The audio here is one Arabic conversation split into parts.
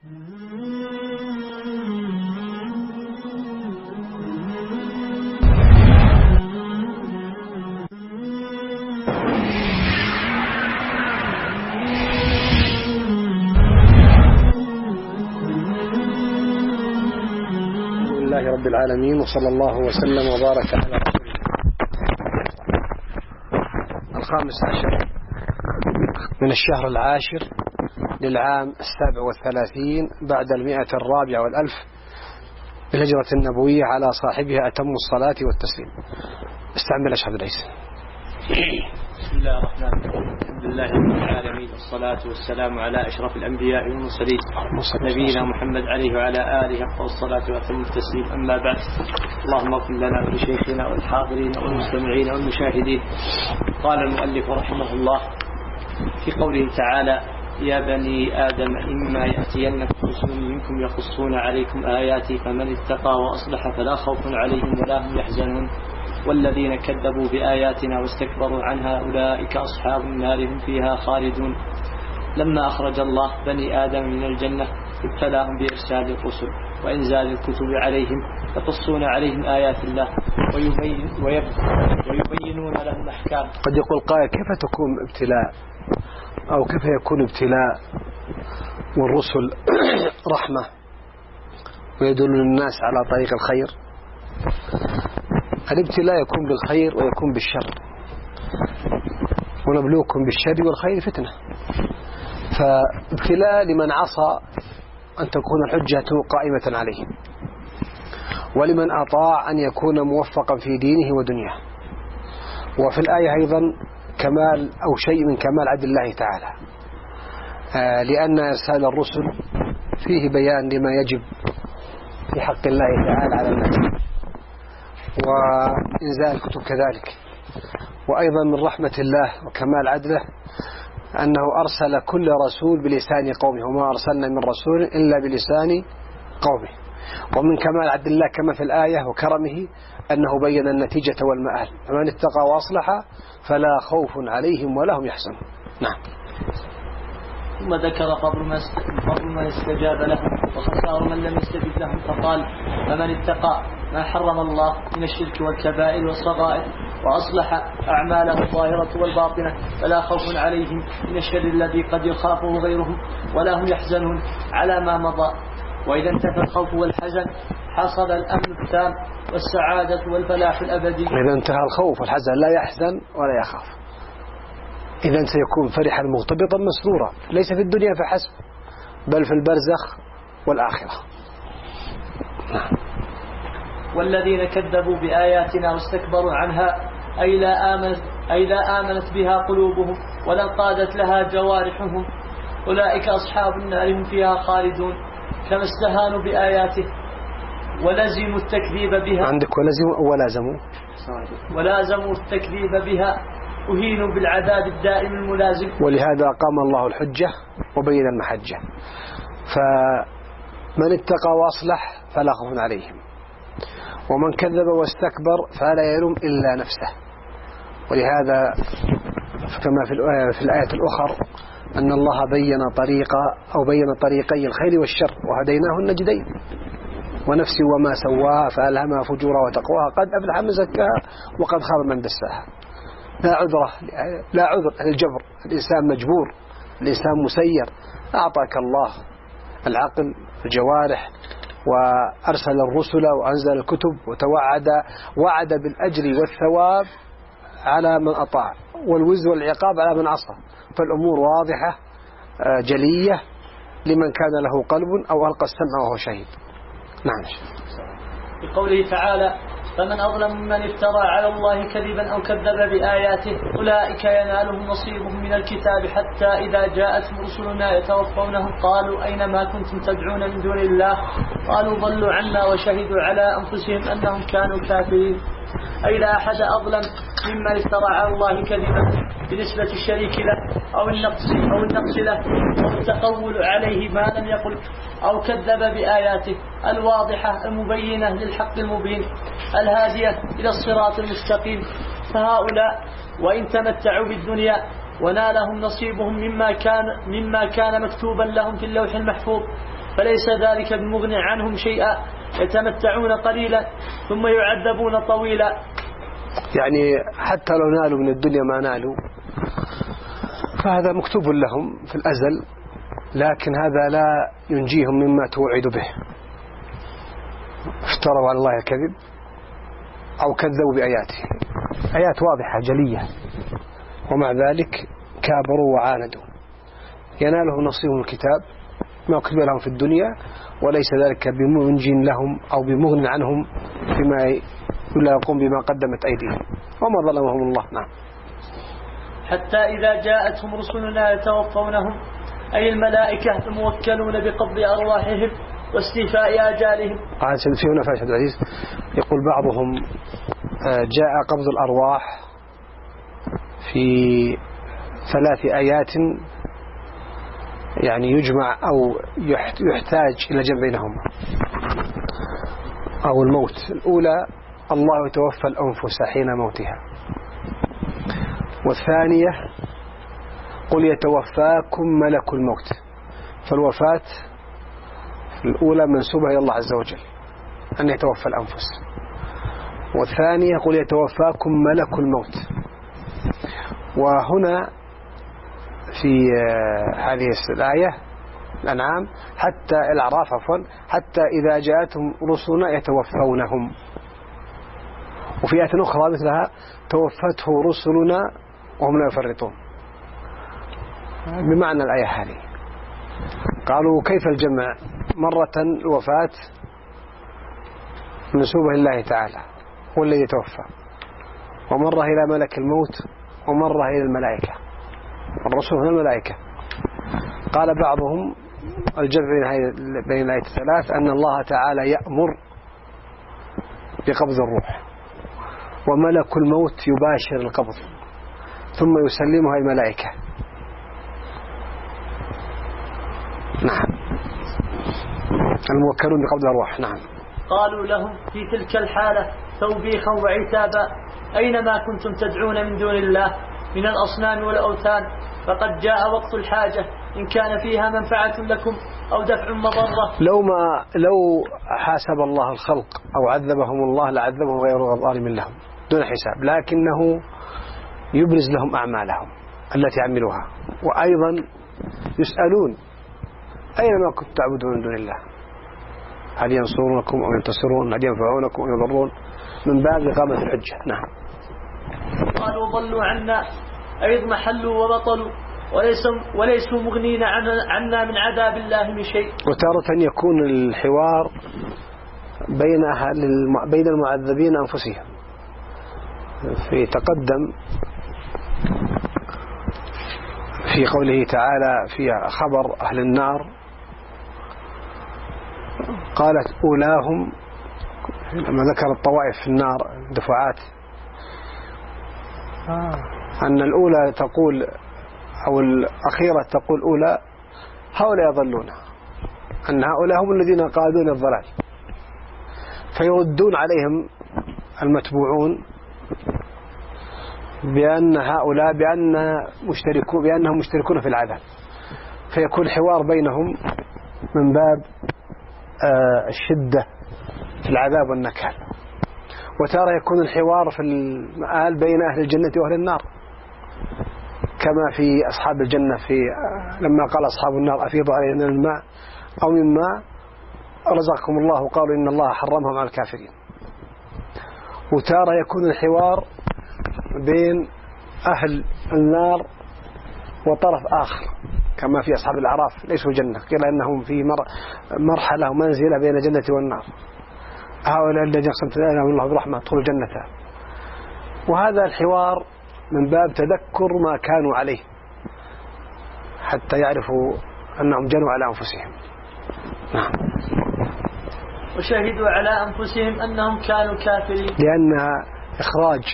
رب العالمين، وصلى الله وسلم وبارك على رسول الله. 15 من الشهر العاشر للعام 37 بعد 104 والألف بالهجرة النبوية على صاحبها أتم الصلاة والتسليم. استعمل أشهد ليس. بسم الله الرحمن الرحيم. الحمد لله رب العالمين، والصلاة والسلام على أشرف الأنبياء والمرسلين نبينا محمد عليه وعلى آله أفضل الصلاة وأتم التسليم. أما بعد، اللهم اغفر لنا ولشيخنا والحاضرين والمستمعين والمشاهدين. قال المؤلف رحمه الله في قوله تعالى: يا بني آدم إما يأتينكم رسل منكم يقصون عليكم آياتي فمن اتقى وأصلح فلا خوف عليهم ولا هم يحزنون والذين كذبوا بآياتنا واستكبروا عنها أولئك أصحاب النار هم فيها خالدون. لما أخرج الله بني آدم من الجنة ابتلاهم بإرسال الرسل وإنزال الكتب عليهم يقصون عليهم آيات الله ويبينون لهم أحكام. قد يقول قائل: كيف تكون ابتلاء أو كيف يكون ابتلاء والرسل رحمة ويدل الناس على طريق الخير؟ الابتلاء يكون بالخير ويكون بالشر، ونبلوكم بالشر والخير فتنة. فابتلاء لمن عصى أن تكون الحجة قائمة عليه، ولمن أطاع أن يكون موفقا في دينه ودنياه. وفي الآية أيضا كمال أو شيء من كمال عدل الله تعالى، لأن إرسال الرسل فيه بيان لما يجب في حق الله تعالى على الناس، وإنزال الكتب كذلك. وأيضا من رحمة الله وكمال عدله أنه أرسل كل رسول بلسان قومه، وما أرسلنا من رسول إلا بلسان قومه. ومن كمال عدل الله كما في الآية وكرمه أنه بين النتيجة والمآل: فمن اتقى وأصلح فلا خوف عليهم ولا هم يحزنون. نعم. ثم ذكر فضل من استجاب له وخسار من لم يستجب لهم، فقال: فمن اتقى ما حرم الله من الشرك والكبائر والصغائر وأصلح أعماله الظاهرة والباطنة فلا خوف عليهم من الشر الذي قد يخافه غيرهم ولا هم يحزنون على ما مضى. وإذا انتفى الخوف والحزن حصل الأمن التام والسعادة والفلاح الأبدي. إذا انتهى الخوف والحزن لا يحزن ولا يخاف، إذن سيكون فرحا مغتبطا مسرورا، ليس في الدنيا فحسب بل في البرزخ والآخرة. والذين كذبوا بآياتنا واستكبروا عنها أي لا آمنت بها قلوبهم ولا قادت لها جوارحهم أولئك أصحاب النار هم فيها خالدون. كما استهانوا بآياته ولزموا التكذيب بها. عندك ولازموا التكذيب بها أهينوا بالعذاب الدائم الملازم. ولهذا قام الله الحجة وبين المحجة. فمن اتقى وأصلح فلا خوف عليهم، ومن كذب واستكبر فلا يلوم إلا نفسه. ولهذا كما في الآية الأخرى أن الله بين طريقي الخير والشر وهديناه النجدين. ونفس وما سواها فألهمها فجورها وتقواها قد أفلح من زكاها وقد خاب من دساها. لا عذر الجبر، الإنسان مجبور، الإنسان مسير. أعطاك الله العقل الجوارح وأرسل الرسل وأنزل الكتب ووعد بالأجر والثواب على من أطاع والوزر والعقاب على من عصى. فالأمور واضحة جلية لمن كان له قلب أو ألقى السمع وهو شهيد. نعم. بقوله تعالى: فمن أظلم ممن افترى على الله كذبا أو كذب بآياته أولئك ينالهم نصيبهم من الكتاب حتى إذا جاءتهم رسلنا يتوفونهم قالوا أين ما كنتم تدعون من دون الله قالوا ضلوا عنا وشهدوا على أنفسهم أنهم كانوا كافرين. أي لا أحد أظلم ممن افترى على الله كذبا بنسبة الشريك له أو النقص له أو التقول عليه ما لم يقل أو كذب بآياته الواضحة المبينة للحق المبين الهادية إلى الصراط المستقيم. فهؤلاء وإن تمتعوا بالدنيا ونالهم نصيبهم مما كان مكتوبا لهم في اللوح المحفوظ فليس ذلك بمغن عنهم شيئا، يتمتعون قليلا ثم يعذبون طويلا. يعني حتى لو نالوا من الدنيا ما نالوا فهذا مكتوب لهم في الأزل، لكن هذا لا ينجيهم مما توعد به. افتروا على الله الكذب أو كذبوا بآياته، آيات واضحة جلية، ومع ذلك كابروا وعاندوا. ينالهم نصيبهم الكتاب ما كتب لهم في الدنيا، وليس ذلك بمنج لهم أو بمغن عنهم فيما يلاقون بما قدمت أيديهم، وما ظلمهم الله. نعم. حتى إذا جاءتهم رسلنا يتوفونهم، أي الملائكة الموكلون بقبض أرواحهم واستيفاء آجالهم. في هنا فاشد العزيز يقول بعضهم جاء قبض الأرواح في 3 آيات، يعني يجمع أو يحتاج إلى جمع بينهما. أو الموت الأولى الله يتوفى الأنفس حين موتها، والثانية قل يتوفاكم ملك الموت. فالوفاة الأولى منسوبة إلى الله عز وجل أن يتوفى الأنفس، والثانية قل يتوفاكم ملك الموت. وهنا في هذه الآية الأنعام حتى الأعراف عفوا، حتى إذا جاءتهم رسلنا يتوفونهم. وفي آية أخرى مثلها توفته رسلنا وهم لا يفرطون، بمعنى الآية هذه. قالوا كيف الجمع؟ مرة الوفاة منسوبة لله تعالى هو الذي يتوفى، ومرة إلى ملك الموت، ومرة إلى الملائكة، الرسول من الملائكة. قال بعضهم الجمع بين الآيات الثلاث أن الله تعالى يأمر بقبض الروح، وملك الموت يباشر القبض ثم يسلمها الملائكة. نعم، الموكلون بقبض الأرواح. نعم. قالوا لهم في تلك الحالة توبيخا وعتابا: أينما كنتم تدعون من دون الله من الأصنام والأوثان فقد جاء وقت الحاجة، إن كان فيها منفعة لكم أو دفع مضرة. لو حاسب الله الخلق أو عذبهم الله لعذبهم غير ظالم لهم دون حساب، لكنه يبرز لهم أعمالهم التي عملوها، وأيضا يسألون أينما كنتم تعبدون من دون الله هل ينصرونكم أو ينتصرون، هل ينفعونكم أو يضرون، من باب إقامة الحجة. نعم. قالوا ضلوا عنا أي اضمحلوا وبطلوا وليسوا مغنين عنا من عذاب الله من شيء. وتارة يكون الحوار بين المعذبين أنفسهم. في تقدم في قوله تعالى في خبر أهل النار قالت أولاهم، لما ذكر الطوائف في النار دفعات، أن الأولى تقول أو الأخيرة تقول أولى هؤلاء يضلون، أن هؤلاء هم الذين قادون الضلال، فيردون عليهم المتبوعون بأن هؤلاء بأنهم مشتركون في العذاب، فيكون حوار بينهم من باب الشدة في العذاب والنكال. وترى يكون الحوار في المآل بين أهل الجنة وأهل النار، كما في أصحاب الجنة لما قال أصحاب النار أفيضوا علينا الماء أو مما رزقكم الله، قالوا إن الله حرمهم على الكافرين. وترى يكون الحوار بين أهل النار وطرف آخر، كما في أصحاب الأعراف ليسوا جنة، قيل أنهم في مرحلة ومنزلة بين الجنة والنار، هؤلاء الذين أقسمت لهم الله برحمة ادخلوا الجنة. وهذا الحوار من باب تذكر ما كانوا عليه حتى يعرفوا أنهم جنوا على أنفسهم. نعم. وشهدوا على أنفسهم أنهم كانوا كافرين، لأن إخراج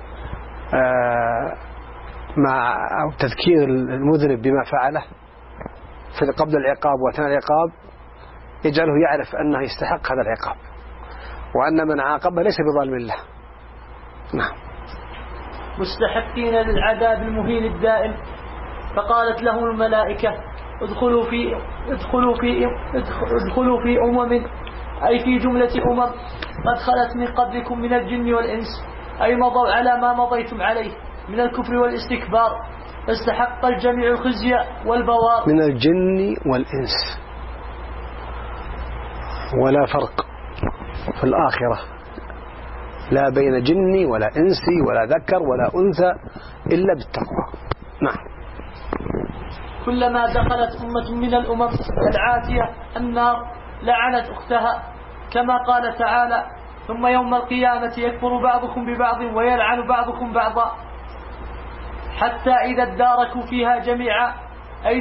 مع أو تذكير المذنب بما فعله في قبل العقاب وأثناء العقاب يجعله يعرف أنه يستحق هذا العقاب، وأن من عاقبه ليس بظالم الله. نعم. مستحقين للعذاب المهين الدائم، فقالت لهم الملائكة ادخلوا في أمم، أي في جملة أمم قد خلت من قبلكم من الجن والإنس، أي مضوا على ما مضيتم عليه من الكفر والاستكبار، فاستحق الجميع الخزي والبوار. من الجن والإنس، ولا فرق في الآخرة لا بين جني ولا إنسي ولا ذكر ولا أنثى إلا بالتقوى. نعم. كلما دخلت أمة من الأمم العاتية النار لعنت أختها، كما قال تعالى: ثم يوم القيامة يكفر بعضكم ببعض ويلعن بعضكم بعضا، حتى إذا اداركوا فيها جميعا، أي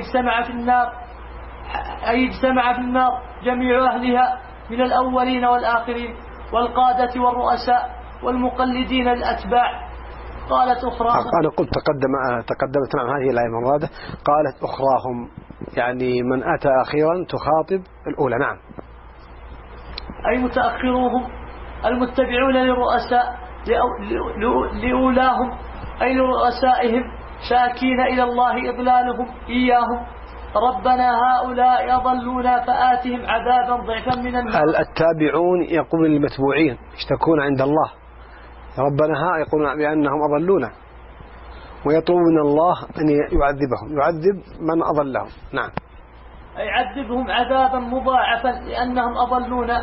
اجتمع في النار جميع أهلها من الأولين والآخرين والقادة والرؤساء والمقلدين للأتباع. قالت أخراهم، أنا قلت تقدمت معنا هذه الآية من راده، قالت أخراهم يعني من أتى أخيرا تخاطب الأولى. نعم. أي متأخروهم المتبعون للرؤساء لأولاهم، أي لرؤسائهم، شاكين إلى الله إضلالهم إياهم: ربنا هؤلاء أضلونا فآتهم عذابا ضعفا من النار. التابعون يقول للمتبوعين يشتكون عند الله: ربنا يقولون بأنهم أضلونا، ويطلبون الله أن يعذبهم، يعذب من أضلهم. نعم. أي عذبهم عذابا مضاعفا لأنهم أضلونا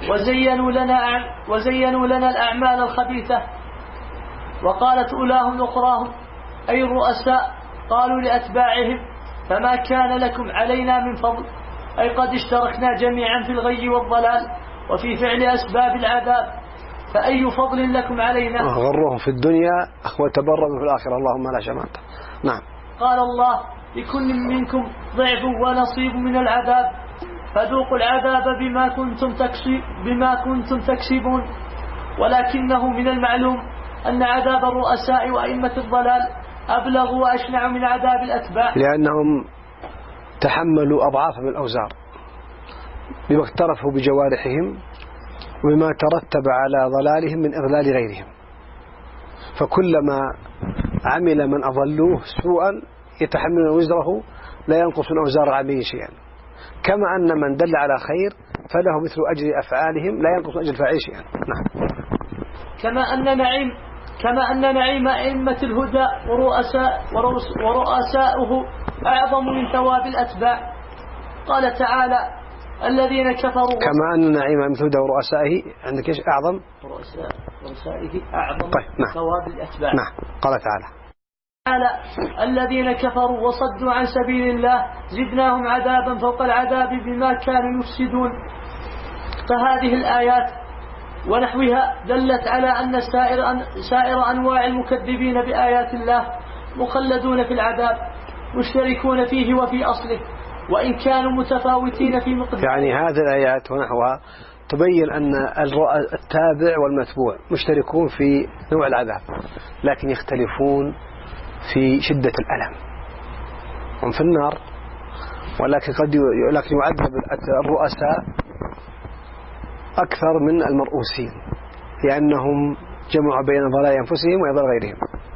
وزينوا لنا الأعمال الخبيثة. وقالت أولاهم أخراهم، أي الرؤساء، قالوا لأتباعهم: فما كان لكم علينا من فضل، أي قد اشتركنا جميعا في الغي والضلال وفي فعل أسباب العذاب، فأي فضل لكم علينا؟ غرهم في الدنيا وتبرموا في الآخرة، اللهم لا شماتة. نعم. قال الله: لكل منكم ضعف ونصيب من العذاب، فذوقوا العذاب بما كنتم تكسبون. ولكنه من المعلوم أن عذاب الرؤساء وأئمة الضلال أبلغ وأشنع من عذاب الأتباع، لأنهم تحملوا أضعاف من الأوزار بما اقترفوا بجوارحهم وبما ترتب على ضلالهم من إضلال غيرهم، فكلما عمل من أضلوه سوءا يتحملون وزره لا ينقص من أوزار العاملين شيئا، كما أن من دل على خير فله مثل أجر أفعالهم لا ينقص من أجر الفاعل شيئا. نعم. كما أن نعيم أئمة الهدى ورؤساؤه أعظم من ثواب الأتباع. قال تعالى: الذين كفروا. كما أن نعيم أئمة الهدى ورؤسائه عندك إيش أعظم؟ رؤسائه أعظم. طيب. نعم. ثواب الأتباع. نعم. قال تعالى: الذين كفروا وصدوا عن سبيل الله زدناهم عذابا فوق العذاب بما كانوا يفسدون. فهذه الآيات ونحوها دلت على أن سائر أنواع المكذبين بآيات الله مخلدون في العذاب، مشتركون فيه وفي أصله، وإن كانوا متفاوتين في مقدار. يعني هذه الآيات ونحوها تبين أن التابع والمتبوع مشتركون في نوع العذاب، لكن يختلفون في شدة الألم. هم في النار، ولكن لكن يعذب الرؤساء أكثر من المرؤوسين، لأنهم جمعوا بين ضلال أنفسهم وضلال غيرهم.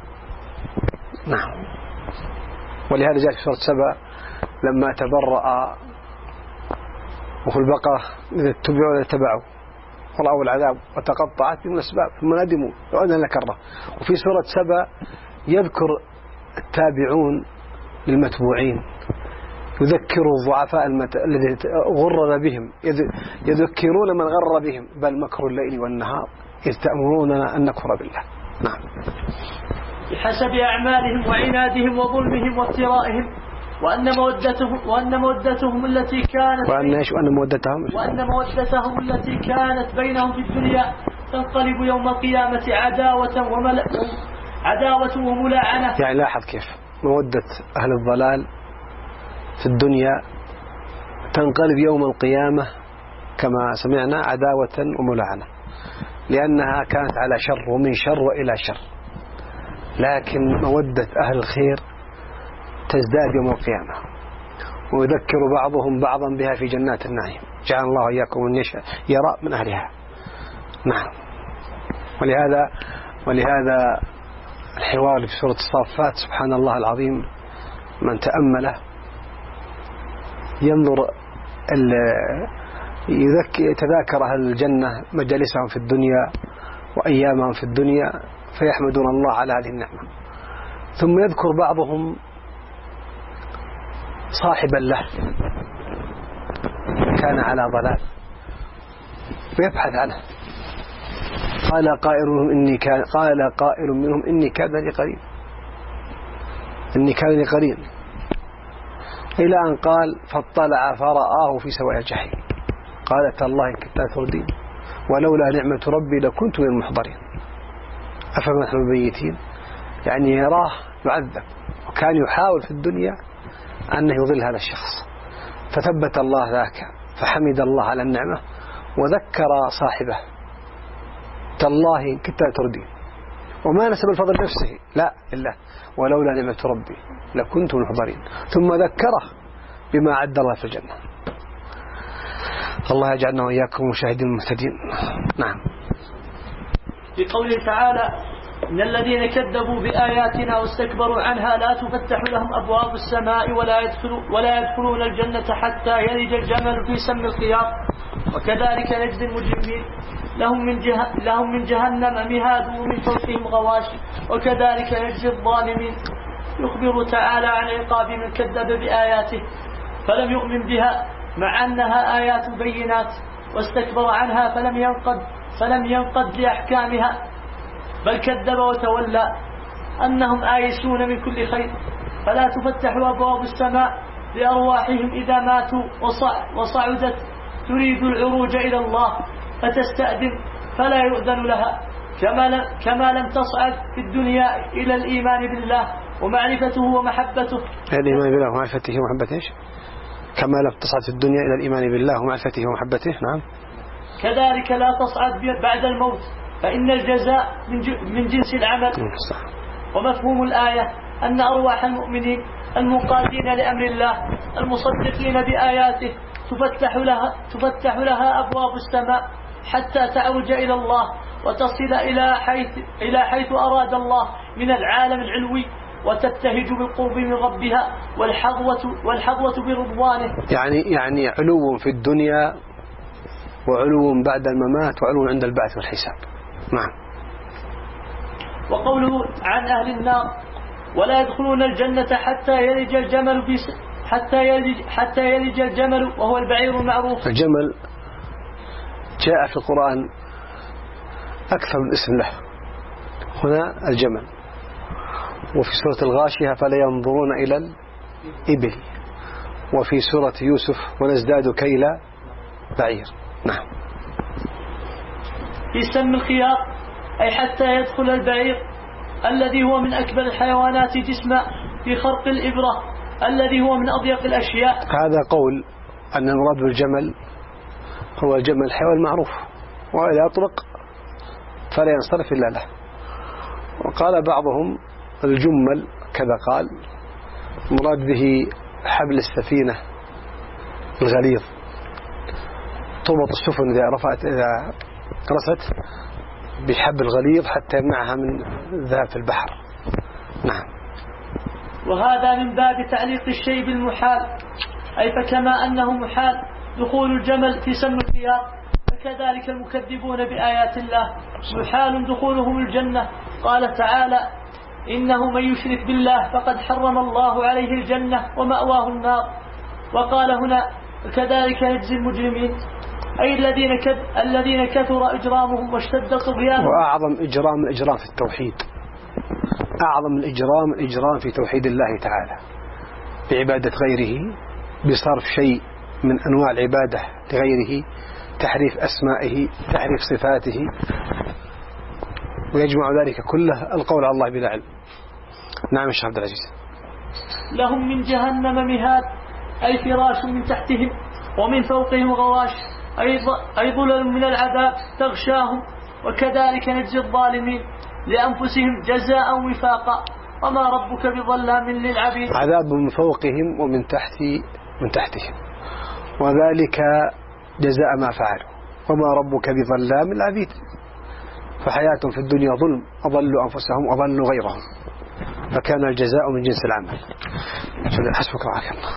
نعم. ولهذا جاء في سورة سبأ لما تبرأ وفي البقرة إذا اتبعوا لاتبعوا ورأوا العذاب وتقطعت بهم الأسباب ثم ندموا لو أن لكره. وفي سورة سبأ يذكر التابعون للمتبوعين، يذكر الضعفاء الذي غرر بهم، يذكرون من غرر بهم: بل مكر الليل والنهار إذ تأمروننا أن نكفر بالله. نعم. بحسب أعمالهم وعنادهم وظلمهم وافترائهم، وأن مودتهم التي كانت التي كانت بينهم في الدنيا تنقلب يوم القيامة عداوة وملاعنة. يعني لاحظ كيف مودة أهل الضلال في الدنيا تنقلب يوم القيامة كما سمعنا عداوة وملاعنة، لأنها كانت على شر ومن شر وإلى شر، لكن مودة أهل الخير تزداد يوم القيامة، ويذكر بعضهم بعضا بها في جنات النعيم، جعل الله إياكم من يرى من أهلها. نعم. ولهذا الحوار في سورة الصافات سبحان الله العظيم من تأمله ينظر يتذاكر أهل الجنة مجالسهم في الدنيا وأيامهم في الدنيا فيحمدون الله على هذه النعمة. ثم يذكر بعضهم صاحبا له كان على ضلال ويبحث عنه. قال قائل منهم إني كان لي قرين إلى أن قال فاطلع فرآه في سواء الجحيم قال تالله إن كنت تردين ولولا نعمة ربي لكنت من المحضرين أفما نحن ميتين. يعني يراه يعذب وكان يحاول في الدنيا أنه يضل هذا الشخص، فثبت الله ذاك فحمد الله على النعمة وذكر صاحبه تالله إن كنت تردين، وما نسب الفضل نفسه لا إلا ولولا نعمة ربي لكنت من المحضرين، ثم ذكره بما عد الله في الجنة. الله يجعلنا وإياكم مشاهدين مهتدين. نعم. في قوله تعالى إن الذين كذبوا بآياتنا واستكبروا عنها لا تفتح لهم أبواب السماء ولا يدخلون الجنة حتى يلج الجمل في سم الخياط وكذلك نجزي المجرمين لهم من جهنم مهاد ومن فوقهم غواش وكذلك نجزي الظالمين. يخبر تعالى عن عقاب من كذب بآياته فلم يؤمن بها مع أنها آيات بينات واستكبر عنها فلم ينقد لأحكامها بل كذب وتولى أنهم آيسون من كل خير فلا تفتح أبواب السماء لأرواحهم إذا ماتوا وصعدت تريد العروج إلى الله فتستأذن فلا يؤذن لها كما لم تصعد في الدنيا إلى الإيمان بالله ومعرفته ومحبته. الإيمان بالله ومعرفته ومحبته كما لم تصعد في الدنيا إلى الإيمان بالله ومعرفته ومحبته. نعم. كذلك لا تصعد بعد الموت فإن الجزاء من جنس العمل. ومفهوم الآية أن أرواح المؤمنين المنقادين لأمر الله المصدقين بآياته تفتح لها أبواب السماء حتى تعرج إلى الله وتصل إلى حيث أراد الله من العالم العلوي وتبتهج بالقرب من ربها والحظوة برضوانه. يعني علو في الدنيا وعلو بعد الممات وعلو عند البعث والحساب. نعم. وقوله عن أهل النار ولا يدخلون الجنة حتى يلج الجمل وهو البعير المعروف. الجمل جاء في القرآن أكثر من اسم له. هنا الجمل، وفي سورة الغاشية فلا ينظرون إلى الإبل، وفي سورة يوسف ونزداد كيل بعير. نعم. في سم الخياط أي حتى يدخل البعير الذي هو من أكبر الحيوانات جسما في خرق الإبرة الذي هو من أضيق الأشياء. هذا قول أن المراد بالجمل هو الجمل الحيوان المعروف، وإذا أطلق فلا ينصرف إلا له. وقال بعضهم الجمل كذا قال مراد به حبل السفينة الغليظ، تربط السفن إذا رست بحبل غليظ حتى يمنعها من الذهاب في البحر. نعم. وهذا من باب تعليق الشيء بالمحال، أي فكما أنه محال دخول الجمل في سم الخياط فكذلك المكذبون بآيات الله محال دخولهم الجنة. قال تعالى إنه من يشرك بالله فقد حرم الله عليه الجنة ومأواه النار. وقال هنا كذلك نجزي المجرمين أي الذين كثر إجرامهم واشتد طغيانهم. وأعظم إجرام الإجرام في التوحيد، أعظم الإجرام في توحيد الله تعالى بعبادة غيره، بصرف شيء من أنواع العبادة لغيره، تحريف أسمائه، تحريف صفاته، ويجمع ذلك كله القول على الله بلا علم. نعم الشيخ عبد العزيز. لهم من جهنم مهاد أي فراش من تحتهم ومن فوقهم غواش أي ظلل من العذاب تغشاهم. وكذلك نجزي الظالمين لأنفسهم جزاء وفاقا وما ربك بظلام للعبيد. عذاب من فوقهم ومن تحتهم، وذلك جزاء ما فعلوا، وما ربك بظلام للعبيد. فحياتهم في الدنيا ظلم، أضلوا أنفسهم وأضلوا غيرهم، فكان الجزاء من جنس العمل. حسبك وعافيك.